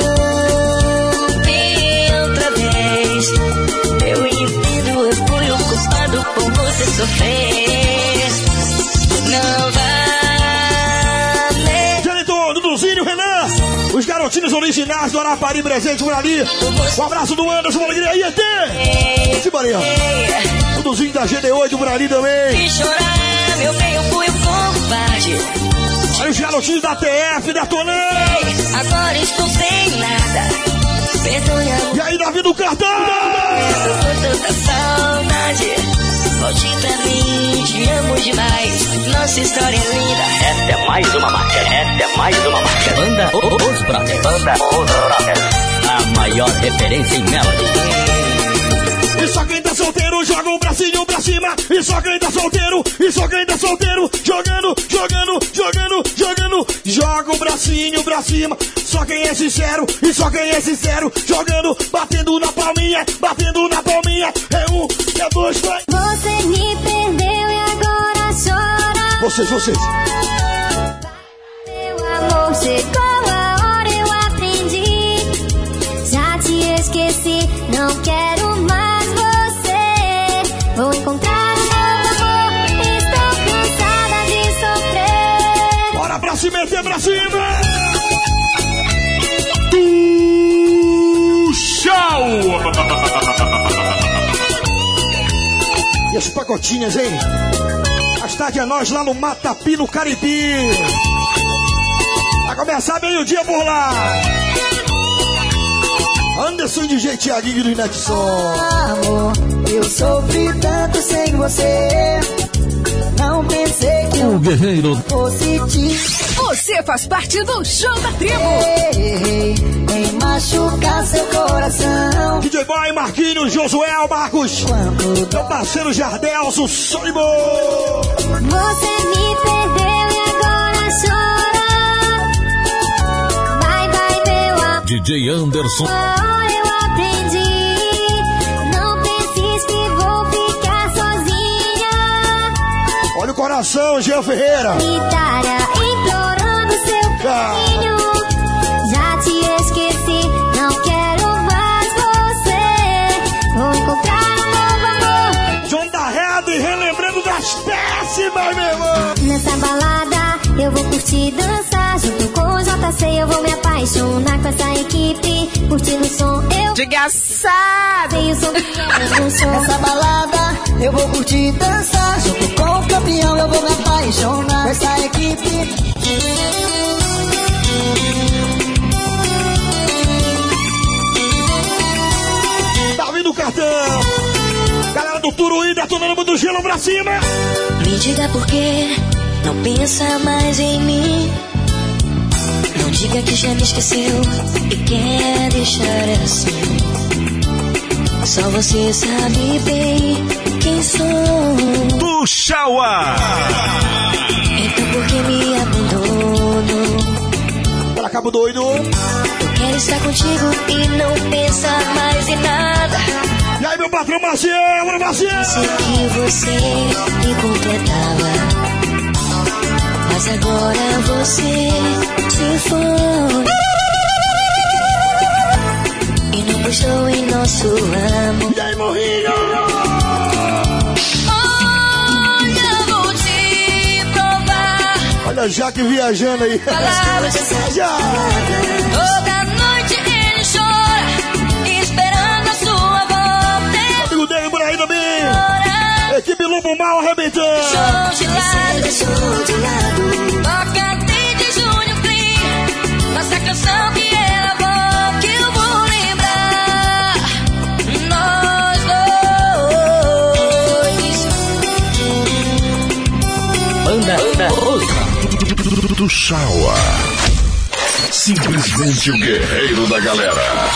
outra vez. Eu entendo, eu fui o culpado por você sofrer. Não vai Os originais do Arapari presente por ali. Um abraço do Anderson, uma alegria aí, E T! Simbora, o Duzinho da G D oito por ali também. E chorar, meu bem, eu fui o covarde. Olha os garotinhos da T F, detonando. Agora estou sem nada. Perdoe a... E aí, Davi do Cartão! Eu tô tanta saudade. Volte pra mim, te amo demais. Nossa história é linda. Esta é mais uma marca. Esta é mais uma marca. Banda Os Brothers. Banda Os Brothers. A maior referência em melody. E só quem tá solteiro joga o bracinho pra cima. E só quem tá solteiro, e só quem tá solteiro, jogando, jogando, jogando, jogando. Joga o bracinho pra cima. Só quem é sincero, e só quem é sincero, jogando, batendo na palminha, batendo na palminha. É um, é dois, vai. Você me perdeu e agora chora. Vocês, vocês. Meu amor, chegou a hora, eu aprendi. Já te esqueci, não quero mais você. Vou encontrar um novo amor, estou cansada de sofrer. Bora pra se meter pra cima. Tchau! E as pacotinhas, hein? Mais tarde é nós lá no Matapi, no Caribe. Vai começar meio-dia por lá. Anderson D J Thiaguinho do Netson. Amor, eu sofri tanto sem você. Não pensei que o guerreiro fosse te... Você faz parte do show da tribo. Errei em machucar seu coração. D J Boy, Marquinhos, Josué, Marcos. Meu parceiro Jardelso, Sonho. Você me perdeu e agora chora. Vai, vai, meu amor. D J Anderson. Eu aprendi. Não penses que vou ficar sozinha. Olha o coração, Jean Ferreira. Solitária, implorando seu carinho. Já te esqueci, não quero mais você. Vou encontrar um novo amor. John da Rede, relembrando das péssimas, meu irmão. Nessa balada eu vou curtir, dançar junto com o J C. Eu vou me apaixonar com essa equipe. Curtindo o som, eu... Diga assado! Sei o som do som. Nessa balada eu vou curtir, dançar junto com o campeão. Eu vou me apaixonar com essa equipe. Davi do Cartão. Galera do Turuí, detonando do gelo pra cima. Me diga por que não pensa mais em mim. Não diga que já me esqueceu e quer deixar assim. Só você sabe bem quem sou. Do Shawa. Então por que me abandono? Para Cabo Doido. Eu quero estar contigo e não pensar mais em nada. E aí, meu patrão Maciel, bora Maciel. Sei que você me completava, mas agora você se foi e não gostou em nosso amor. E aí, morrinho? Olha, vou te provar. Olha, Jaque viajando aí. Palavras Já. Toda noite ele chora, esperando a sua volta. Amigo dele por aí também. Equipe Lobo Mal arrebentando. Show de lado, show de lado. Toca de Júnior Clean. Nossa canção que ela voa, que eu vou lembrar. Nós dois. Banda do, do Shawa. Simplesmente o guerreiro da galera.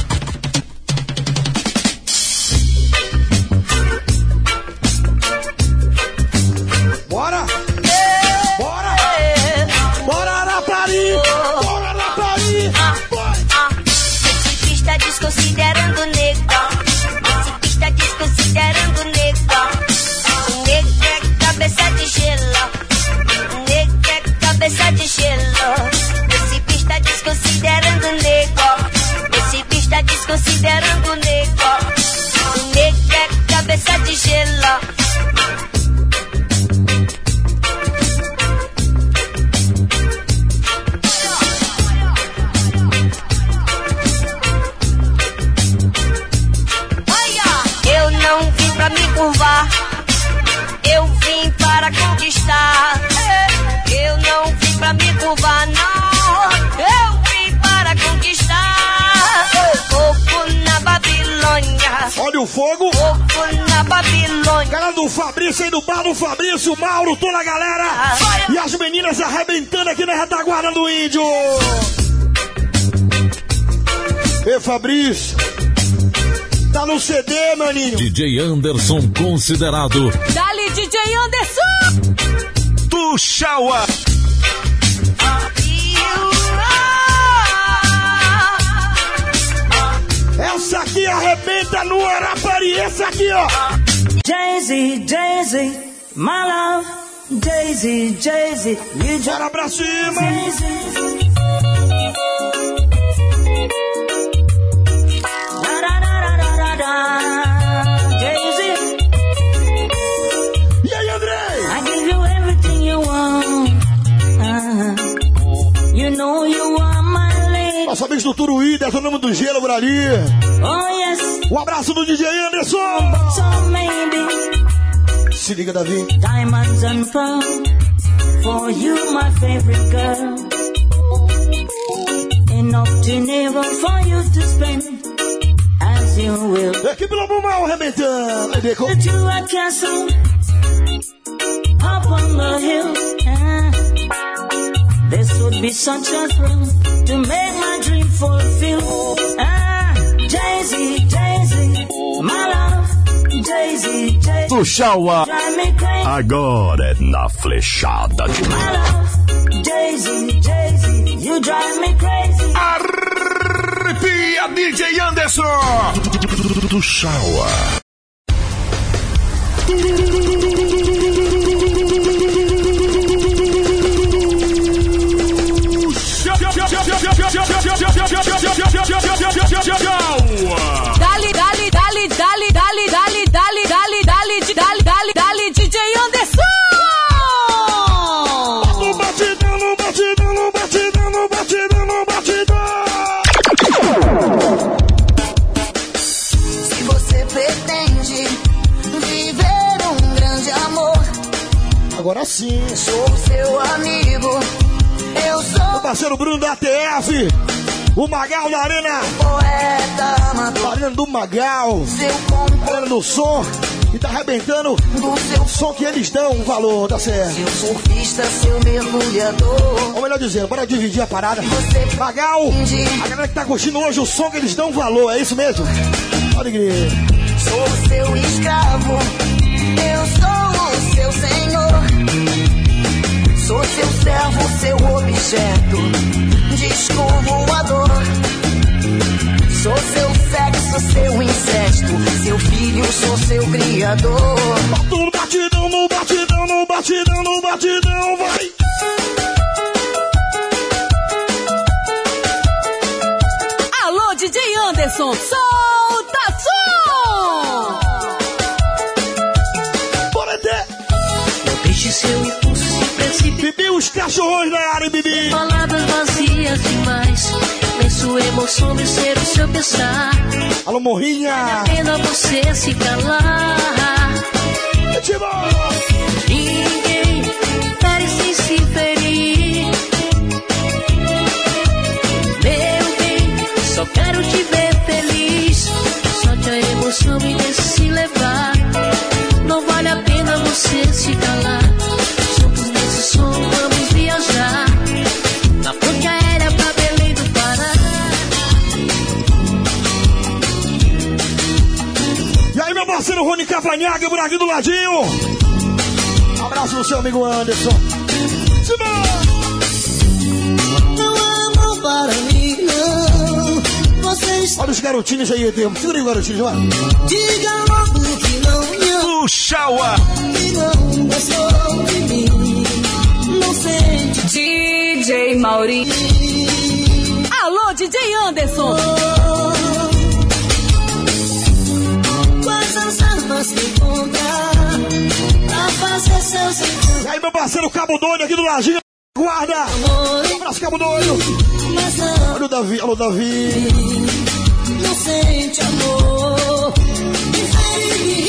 Bora! Bora! Bora, Arapari! Bora, Arapari! Esse pista desconsiderando o nego. Esse pista desconsiderando o nego. O nego é cabeça de gelo. O nego é cabeça de gelo. Esse pista desconsiderando o nego. Esse pista desconsiderando o nego. O nego é cabeça de gelo. não vim pra me curvar, eu vim para conquistar. Eu não vim pra me curvar, não, eu vim para conquistar. Fogo na Babilônia. Olha o fogo. Fogo na Babilônia. Galera do Fabrício aí do bar do Fabrício, Mauro, toda a galera. E as meninas arrebentando aqui na retaguarda do Índio. Ei, Fabrício. Tá no C D, maninho. D J Anderson considerado. Dali, D J Anderson. Do Shawa. Essa aqui arrebenta no Arapari. Essa aqui, ó. Jay-Z, Jay-Z, my love. Jay-Z, Jay-Z, you just... Bora pra cima. Jay-Z. E aí, Andrei? I give you everything you want. Uh, you know you are my lady. Nosso amigo do Turuí, detonamos do gelo por ali. Oh, yes. Um abraço do D J Anderson. So maybe. Se liga, Davi. Diamonds and pearls for you, my favorite girl. Enough dinero for you to spend as you will. Equipe Lobo Mal arrebentando. To a castle up on the hill. Ah, this would be such a thrill to make my dream fulfill. Ah, Jay-Z, Jay-Z, my love. Jay-Z, Jay-Z, Do Shawa. drive me crazy. Agora é na flechada de My love, Jay-Z, Jay-Z, you drive me crazy. Arrepia, D J Anderson. Do Shawa. Dali, dali, dali, dali, dali, dali, dali, dali, dali, dali, dali, dali, D J Anderson! No batidão, no batidão, no batidão, no batidão, no batidão! Se você pretende viver um grande amor, agora sim. Sou seu amigo, eu sou o parceiro Bruno da T F. O Magal da Arena. Poeta amador. Arena do Magal. Seu compo. Arena do som. E tá arrebentando do seu som que eles dão um valor, tá certo? Seu surfista, seu mergulhador. Ou melhor dizendo, bora dividir a parada. Você Magal, a galera que tá curtindo hoje o som que eles dão um valor, é isso mesmo? Pode crer. Sou seu escravo, eu sou o seu senhor. Sou seu servo, seu objeto. Disco voador. Sou seu sexo, seu incesto. Seu filho, sou seu criador. Bota no batidão, no batidão, no batidão, no batidão, vai! Alô, D J Anderson, solta som! Bora até! Não deixe seu impulso se precipitar. Bibi, os cachorros na área, Bibi! Palavras vazias demais. Nem sua emoção me ser o seu pensar. Alô, Morrinha! Vale a pena você se calar. Ninguém merece se ferir. Meu bem, só quero te ver feliz. Solte a emoção e deixe se levar. Não vale a pena você se calar. Juntos nesse som vamos viajar. Na ponte aérea pra Belém do Pará. E aí, meu parceiro Rony Cavanhaga, por aqui do ladinho. Abraço do seu amigo Anderson. Não amo para mim, não. Vocês... Olha os garotinhos aí, Edemo. Segura aí, garotinhos, vai. Diga logo que não, Do Shawa. que não gostou de mim. Não sente D J Mauri. Alô, D J Anderson. quais as armas que encontrar pra fazer seus encontros. E aí, meu parceiro Cabo Doido aqui do ladinho. Guarda. Um abraço, Cabo Doido. Mas não, Olha o Davi, olha o Davi. não sente amor. Difere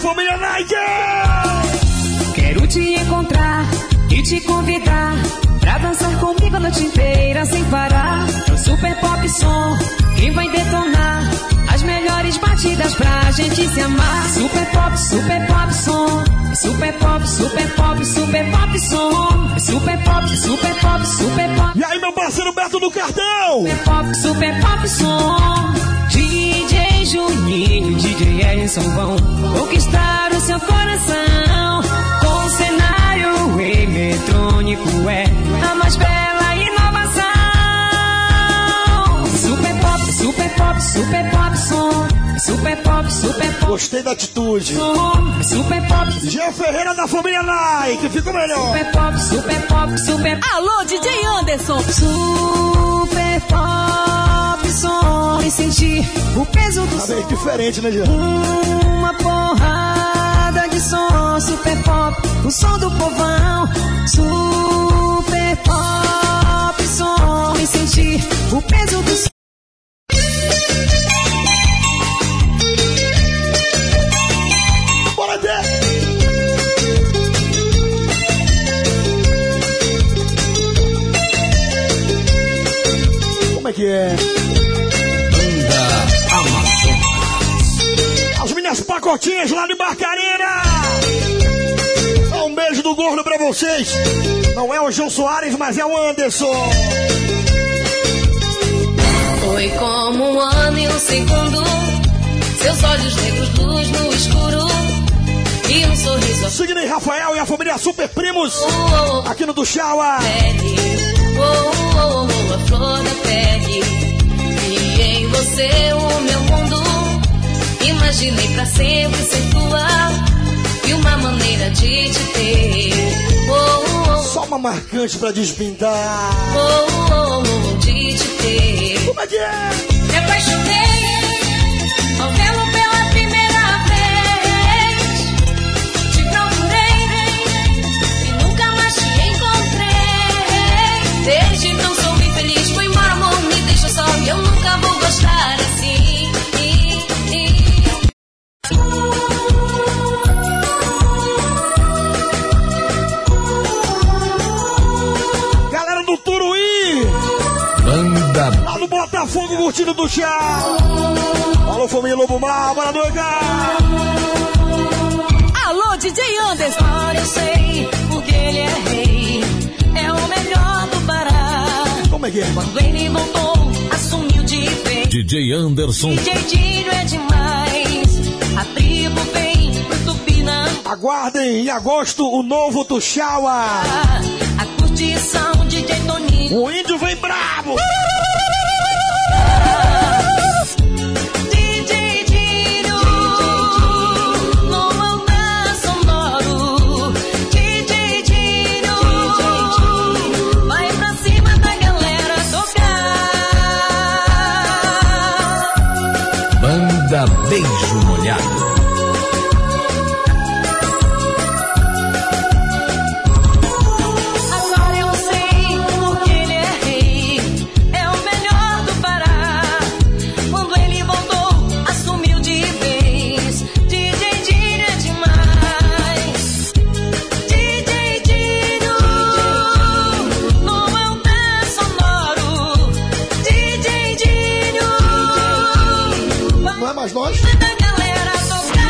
família Night. Quero te encontrar e te convidar pra dançar comigo a noite inteira sem parar. É o Super Pop Som que vai detonar as melhores batidas pra gente se amar. Super Pop, Super Pop Som. Super Pop, Super Pop, Super Pop Som. Super Pop, Super Pop, Super Pop. E aí, meu parceiro Beto do Cartão. Super Pop, Super Pop Som. D J Juninho, D J Edson vão conquistar o seu coração com cenário eletrônico, é a mais bela inovação. Super Pop, Super Pop, Super Pop Som. Super Pop, Super Pop. Gostei da atitude. Som. Super Pop. Jean Ferreira da família Nike, ficou melhor. Super Pop, Super Pop, Super. Alô, D J Anderson. Super Pop Som. E sentir o peso do tá bem som. Diferente, né, Jean? Uma porrada de som. Super Pop, o som do povão. Super Pop Som. E sentir o peso do som. Como é que é? Banda Amazonas. As minhas pacotinhas lá de Barcarena. Um beijo do gordo pra vocês. Não é o João Soares, mas é o Anderson. Foi como um ano e um segundo. Seus olhos negros, luz no escuro. E um sorriso. Sidney Rafael e a família Super Primos. Oh, oh, oh. Aqui no do Chaua. Oh, oh, oh, oh, a flor da pele. E em você o meu mundo. Imaginei pra sempre ser tua. E uma maneira de te ter. Oh, oh, oh. Só uma marcante pra despintar. Oh, oh, oh, de te ter. Como é que é? Me apaixonei ao vê-lo pela primeira vez. Te procurei e nunca mais te encontrei. Desde então sou infeliz, foi embora, amor, me deixa só. E eu nunca vou gostar assim. Galera do Turuí. Banda lá no Botafogo, curtindo do chá. Alô, família Lobo Mar, bora doigar. Alô, D J Anderson. Agora eu sei porque ele é rei. É o melhor do Pará. Como é que é? Quando ele voltou, assumiu de vez. D J Anderson. D J Dinho é demais. A tribo vem pro Tupinã. Aguardem em agosto o novo Tuxaua. A curtição, D J Toninho. O índio vem bravo. D J Dinho no andar sonoro. D J Dinho vai pra cima da galera tocar. Banda Beijo Molhado. Agora eu sei porque ele é rei. É o melhor do Pará. Quando ele voltou, assumiu de vez. D J Dinho é demais. D J Dinho no altar sonoro. D J Dinho não é mais nós? da galera tocar.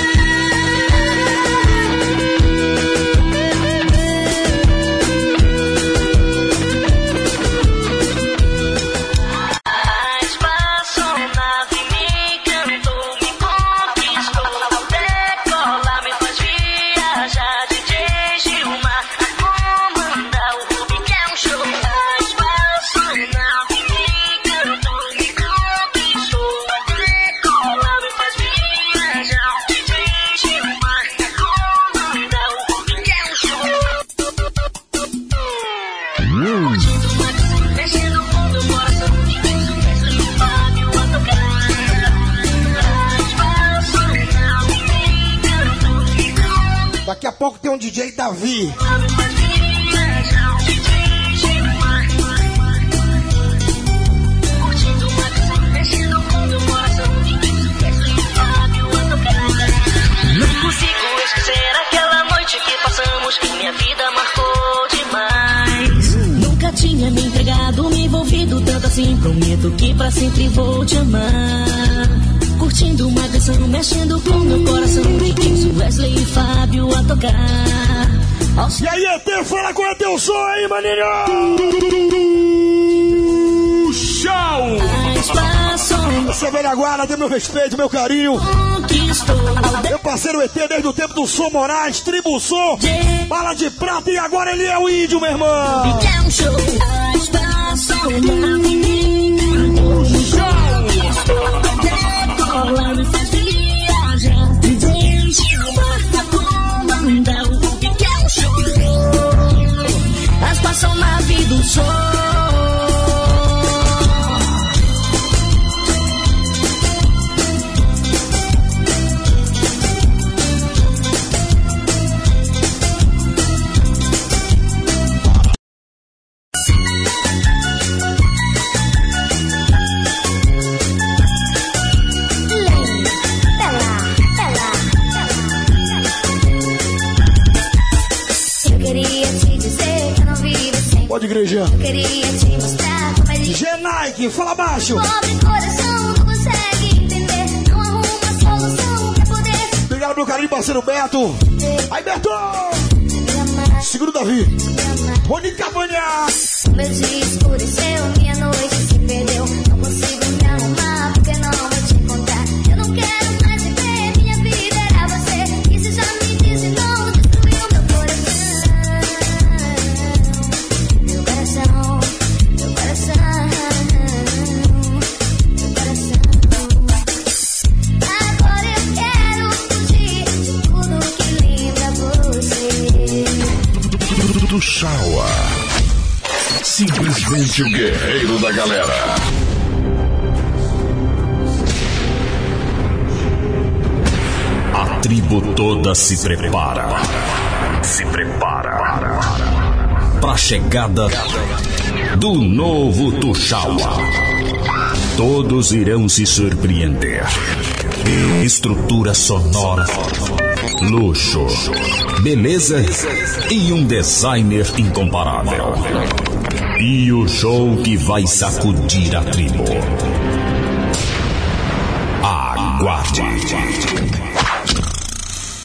A espaçonave me encantou, me conquistou. Ao decolar me faz viajar. D J Gilmar a comandar o Rubi que é um show. A espaçonave me encantou, me conquistou. Ao decolar me faz viajar. D J Gilmar a comandar o Rubi que é um show. Curtindo uma música, mexendo no fundo do coração. Fábio a tocar. Daqui a pouco tem um D J Davi. Curtindo uma música, mexendo no fundo do coração. Fábio a tocar. assim, prometo que pra sempre vou te amar. Curtindo uma canção, mexendo com meu coração. Riquinho, Wesley e Fábio a tocar. E aí, E T, fala qual é teu som aí, maninho! Show! Você velha guarda, tem meu respeito, meu carinho. Meu parceiro E T desde o tempo do Som Moraes, Tribo Som, Bala de Prata, e agora ele é o índio, meu irmão! Show! Me faz viajar, me deixa a comandar o que é o show. As passam na vida do sol. Pode, igreja. Eu queria te mostrar como é de G-Nike, fala baixo. Pobre coração não consegue entender, não arruma solução pra poder. Obrigado, meu carinho, parceiro Beto. Aí, Beto! Segura o Davi. Rony Cabanha. Meu dia escureceu, minha noite se perdeu. Não consigo me arrumar porque não vou te encontrar. Eu não quero mais viver, minha vida era você. E se já me disse não, destruiu meu coração. Meu coração, meu coração, meu coração. Agora eu quero fugir de tudo que lembra você. Do Shawa. Simplesmente o guerreiro da galera. A tribo toda se prepara. Se prepara para a chegada do novo Tuxaua. Todos irão se surpreender. Estrutura sonora, luxo, beleza e um designer incomparável. E o show que vai sacudir a tribo. Aguarde.